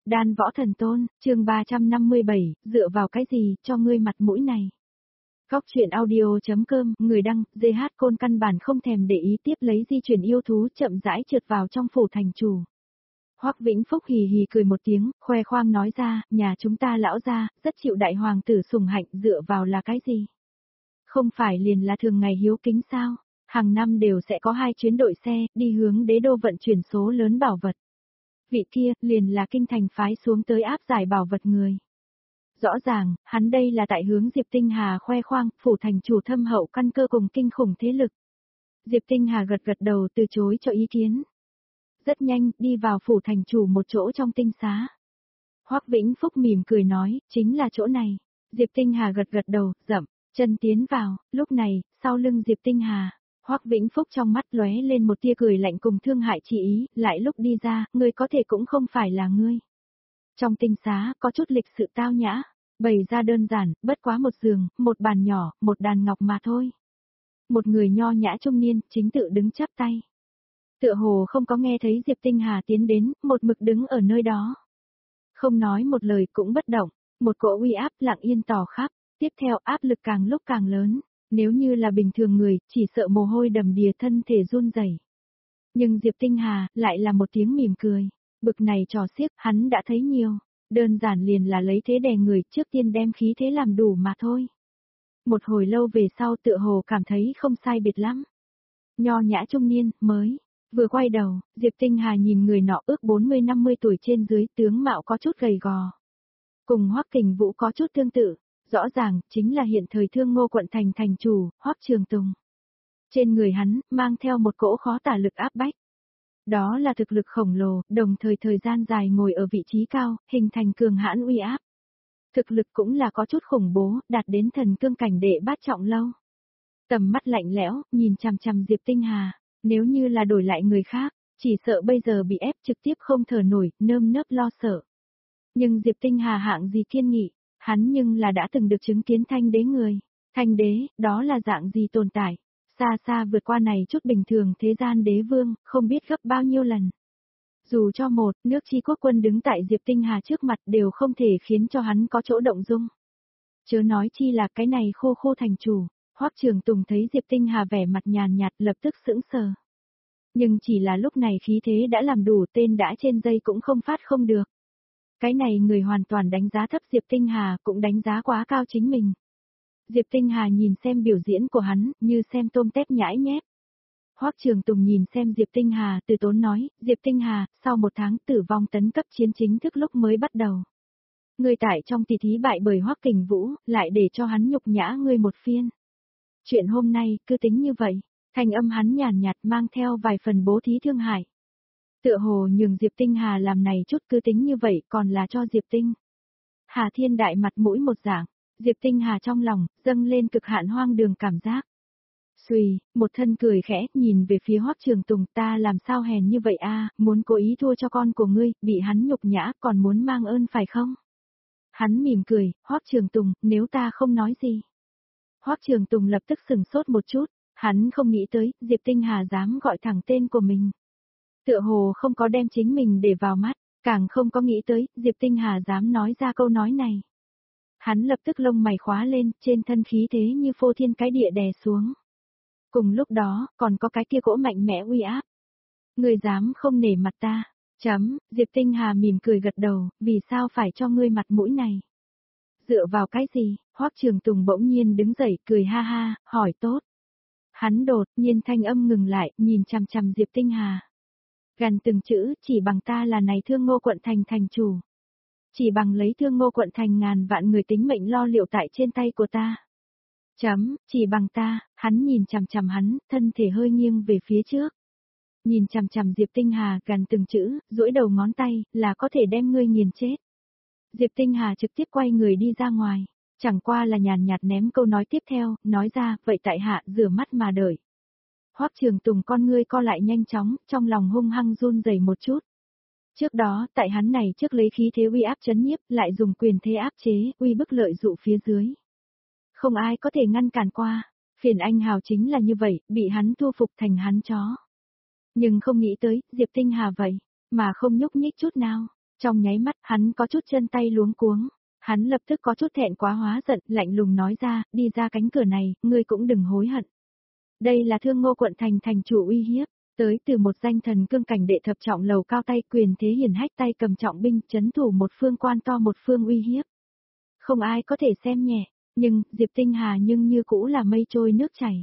Đan Võ Thần Tôn, chương 357, dựa vào cái gì, cho ngươi mặt mũi này. Góc truyện audio.com, người đăng, GH Côn căn bản không thèm để ý tiếp lấy di chuyển yêu thú chậm rãi trượt vào trong phủ thành chủ. Hoắc Vĩnh Phúc hì hì cười một tiếng, khoe khoang nói ra, nhà chúng ta lão gia, rất chịu đại hoàng tử sủng hạnh, dựa vào là cái gì? Không phải liền là thường ngày hiếu kính sao? Hàng năm đều sẽ có 2 chuyến đội xe, đi hướng đế đô vận chuyển số lớn bảo vật. Vị kia, liền là kinh thành phái xuống tới áp giải bảo vật người. Rõ ràng, hắn đây là tại hướng Diệp Tinh Hà khoe khoang, phủ thành chủ thâm hậu căn cơ cùng kinh khủng thế lực. Diệp Tinh Hà gật gật đầu từ chối cho ý kiến. Rất nhanh, đi vào phủ thành chủ một chỗ trong tinh xá. Hoắc Vĩnh Phúc mỉm cười nói, chính là chỗ này. Diệp Tinh Hà gật gật đầu, dậm, chân tiến vào, lúc này, sau lưng Diệp Tinh Hà. Hoắc Vĩnh Phúc trong mắt lóe lên một tia cười lạnh cùng thương hại chỉ ý, lại lúc đi ra, ngươi có thể cũng không phải là ngươi. Trong tinh xá, có chút lịch sự tao nhã, bày ra đơn giản, bất quá một giường, một bàn nhỏ, một đàn ngọc mà thôi. Một người nho nhã trung niên, chính tự đứng chắp tay. Tựa hồ không có nghe thấy Diệp Tinh Hà tiến đến, một mực đứng ở nơi đó. Không nói một lời cũng bất động, một cỗ uy áp lặng yên tỏ khắp, tiếp theo áp lực càng lúc càng lớn. Nếu như là bình thường người, chỉ sợ mồ hôi đầm đìa thân thể run rẩy. Nhưng Diệp Tinh Hà, lại là một tiếng mỉm cười. Bực này trò xiếc, hắn đã thấy nhiều. Đơn giản liền là lấy thế đè người, trước tiên đem khí thế làm đủ mà thôi. Một hồi lâu về sau tựa hồ cảm thấy không sai biệt lắm. Nho nhã trung niên, mới. Vừa quay đầu, Diệp Tinh Hà nhìn người nọ ước 40-50 tuổi trên dưới, tướng mạo có chút gầy gò. Cùng Hoắc Kình Vũ có chút tương tự. Rõ ràng, chính là hiện thời Thương Ngô quận thành thành chủ, Hoắc Trường Tùng. Trên người hắn, mang theo một cỗ khó tả lực áp bách. Đó là thực lực khổng lồ, đồng thời thời gian dài ngồi ở vị trí cao, hình thành cường hãn uy áp. Thực lực cũng là có chút khủng bố, đạt đến thần cương cảnh đệ bát trọng lâu. Tầm mắt lạnh lẽo, nhìn chằm chằm Diệp Tinh Hà, nếu như là đổi lại người khác, chỉ sợ bây giờ bị ép trực tiếp không thở nổi, nơm nớp lo sợ. Nhưng Diệp Tinh Hà hạng gì kiên nghị. Hắn nhưng là đã từng được chứng kiến thanh đế người. Thanh đế, đó là dạng gì tồn tại? Xa xa vượt qua này chút bình thường thế gian đế vương, không biết gấp bao nhiêu lần. Dù cho một, nước chi quốc quân đứng tại Diệp Tinh Hà trước mặt đều không thể khiến cho hắn có chỗ động dung. Chớ nói chi là cái này khô khô thành chủ, Hoắc Trường Tùng thấy Diệp Tinh Hà vẻ mặt nhàn nhạt lập tức sững sờ. Nhưng chỉ là lúc này khí thế đã làm đủ tên đã trên dây cũng không phát không được. Cái này người hoàn toàn đánh giá thấp Diệp Tinh Hà, cũng đánh giá quá cao chính mình. Diệp Tinh Hà nhìn xem biểu diễn của hắn, như xem tôm tép nhãi nhép. Hoắc Trường Tùng nhìn xem Diệp Tinh Hà, từ tốn nói, Diệp Tinh Hà, sau 1 tháng tử vong tấn cấp chiến chính thức lúc mới bắt đầu. Ngươi tại trong tỷ thí bại bởi Hoắc Kình Vũ, lại để cho hắn nhục nhã ngươi một phiên. Chuyện hôm nay, cứ tính như vậy, thanh âm hắn nhàn nhạt mang theo vài phần bố thí thương hại. Tựa hồ nhường Diệp Tinh Hà làm này chút cứ tính như vậy còn là cho Diệp Tinh Hà thiên đại mặt mũi một dạng, Diệp Tinh Hà trong lòng, dâng lên cực hạn hoang đường cảm giác. Xùy, một thân cười khẽ, nhìn về phía Hoắc Trường Tùng, ta làm sao hèn như vậy a, muốn cố ý thua cho con của ngươi, bị hắn nhục nhã, còn muốn mang ơn phải không? Hắn mỉm cười, Hoắc Trường Tùng, nếu ta không nói gì. Hoắc Trường Tùng lập tức sừng sốt một chút, hắn không nghĩ tới, Diệp Tinh Hà dám gọi thẳng tên của mình. Tựa hồ không có đem chính mình để vào mắt, càng không có nghĩ tới, Diệp Tinh Hà dám nói ra câu nói này. Hắn lập tức lông mày khóa lên, trên thân khí thế như phô thiên cái địa đè xuống. Cùng lúc đó, còn có cái kia cỗ mạnh mẽ uy áp. Ngươi dám không nể mặt ta, Diệp Tinh Hà mỉm cười gật đầu, vì sao phải cho ngươi mặt mũi này? Dựa vào cái gì? Hoắc Trường Tùng bỗng nhiên đứng dậy, cười ha ha, hỏi tốt. Hắn đột nhiên thanh âm ngừng lại, nhìn chằm chằm Diệp Tinh Hà. Gần từng chữ, chỉ bằng ta là này Thương Ngô quận thành thành chủ. Chỉ bằng lấy Thương Ngô quận thành ngàn vạn người tính mệnh lo liệu tại trên tay của ta. Chỉ bằng ta, hắn nhìn chằm chằm hắn, thân thể hơi nghiêng về phía trước. Nhìn chằm chằm Diệp Tinh Hà gần từng chữ, duỗi đầu ngón tay, là có thể đem ngươi nghiền chết. Diệp Tinh Hà trực tiếp quay người đi ra ngoài, chẳng qua là nhàn nhạt ném câu nói tiếp theo, nói ra, vậy tại hạ rửa mắt mà đợi. Hoắc Trường Tùng con ngươi co lại nhanh chóng, trong lòng hung hăng run rẩy một chút. Trước đó, tại hắn này trước lấy khí thế uy áp chấn nhiếp, lại dùng quyền thế áp chế, uy bức lợi dụ phía dưới. Không ai có thể ngăn cản qua, phiền anh hào chính là như vậy, bị hắn thu phục thành hắn chó. Nhưng không nghĩ tới, Diệp Tinh Hà vậy, mà không nhúc nhích chút nào. Trong nháy mắt hắn có chút chân tay luống cuống. Hắn lập tức có chút thẹn quá hóa giận, lạnh lùng nói ra, đi ra cánh cửa này, ngươi cũng đừng hối hận. Đây là Thương Ngô quận thành thành chủ uy hiếp, tới từ một danh thần cương cảnh đệ thập trọng lầu cao tay quyền thế hiển hách tay cầm trọng binh chấn thủ một phương quan to một phương uy hiếp. Không ai có thể xem nhẹ, nhưng Diệp Tinh Hà nhưng như cũ là mây trôi nước chảy.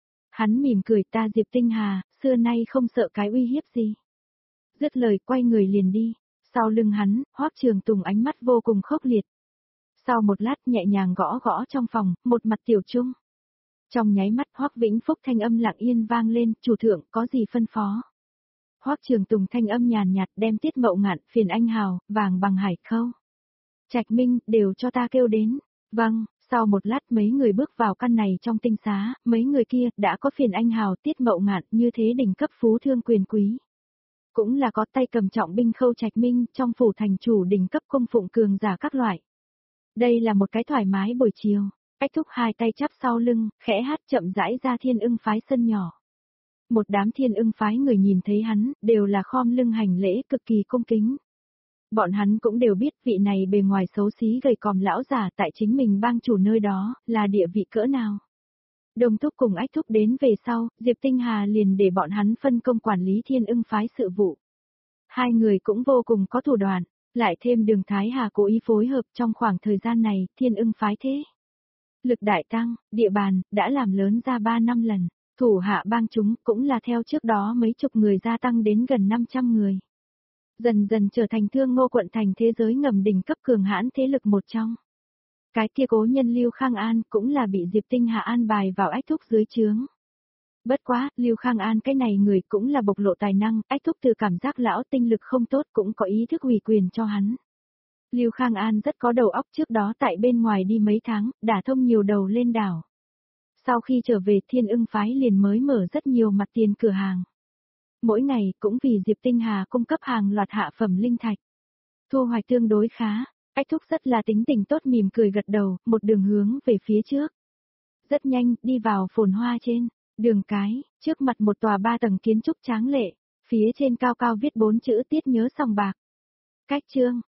Hắn mỉm cười, ta Diệp Tinh Hà, xưa nay không sợ cái uy hiếp gì. Dứt lời quay người liền đi, sau lưng hắn, Hoắc Trường Tùng ánh mắt vô cùng khốc liệt. Sau một lát nhẹ nhàng gõ gõ trong phòng, một mặt tiểu trung. Trong nháy mắt Hoắc Vĩnh Phúc thanh âm lặng yên vang lên, chủ thượng có gì phân phó. Hoắc Trường Tùng thanh âm nhàn nhạt đem Tiết Mậu Ngạn, Phiền Anh Hào, Vàng Bằng Hải Khâu, Trạch Minh, đều cho ta kêu đến. Vâng, sau một lát mấy người bước vào căn này trong tinh xá, mấy người kia đã có Phiền Anh Hào, Tiết Mậu Ngạn như thế đỉnh cấp phú thương quyền quý. Cũng là có tay cầm trọng binh Khâu Trạch Minh trong phủ thành chủ đỉnh cấp cung phụng cường giả các loại. Đây là một cái thoải mái buổi chiều. Ách Thúc hai tay chắp sau lưng, khẽ hát chậm rãi ra Thiên Ưng phái sân nhỏ. Một đám Thiên Ưng phái người nhìn thấy hắn, đều là khom lưng hành lễ cực kỳ cung kính. Bọn hắn cũng đều biết vị này bề ngoài xấu xí gầy còm lão giả tại chính mình bang chủ nơi đó, là địa vị cỡ nào. Đồng Thúc cùng Ách Thúc đến về sau, Diệp Tinh Hà liền để bọn hắn phân công quản lý Thiên Ưng phái sự vụ. Hai người cũng vô cùng có thủ đoạn, lại thêm Đường Thái Hà cố ý phối hợp trong khoảng thời gian này, Thiên Ưng phái thế lực đại tăng, địa bàn, đã làm lớn ra 3 năm lần, thủ hạ bang chúng cũng là theo trước đó mấy chục người gia tăng đến gần 500 người. Dần dần trở thành Thương Ngô quận thành thế giới ngầm đỉnh cấp cường hãn thế lực một trong. Cái kia cố nhân Lưu Khang An cũng là bị Diệp Tinh Hà an bài vào Ách Thúc dưới trướng. Bất quá, Lưu Khang An cái này người cũng là bộc lộ tài năng, Ách Thúc từ cảm giác lão tinh lực không tốt cũng có ý thức ủy quyền cho hắn. Lưu Khang An rất có đầu óc, trước đó tại bên ngoài đi mấy tháng, đả thông nhiều đầu lên đảo. Sau khi trở về Thiên Ưng phái liền mới mở rất nhiều mặt tiền cửa hàng. Mỗi ngày cũng vì Diệp Tinh Hà cung cấp hàng loạt hạ phẩm linh thạch. Thu hoạch tương đối khá, Ách Thúc rất là tính tình tốt mỉm cười gật đầu, một đường hướng về phía trước. Rất nhanh, đi vào phồn hoa trên, đường cái, trước mặt một tòa 3 tầng kiến trúc tráng lệ, phía trên cao cao viết 4 chữ Tiết Nhớ Sòng Bạc. Cách chương,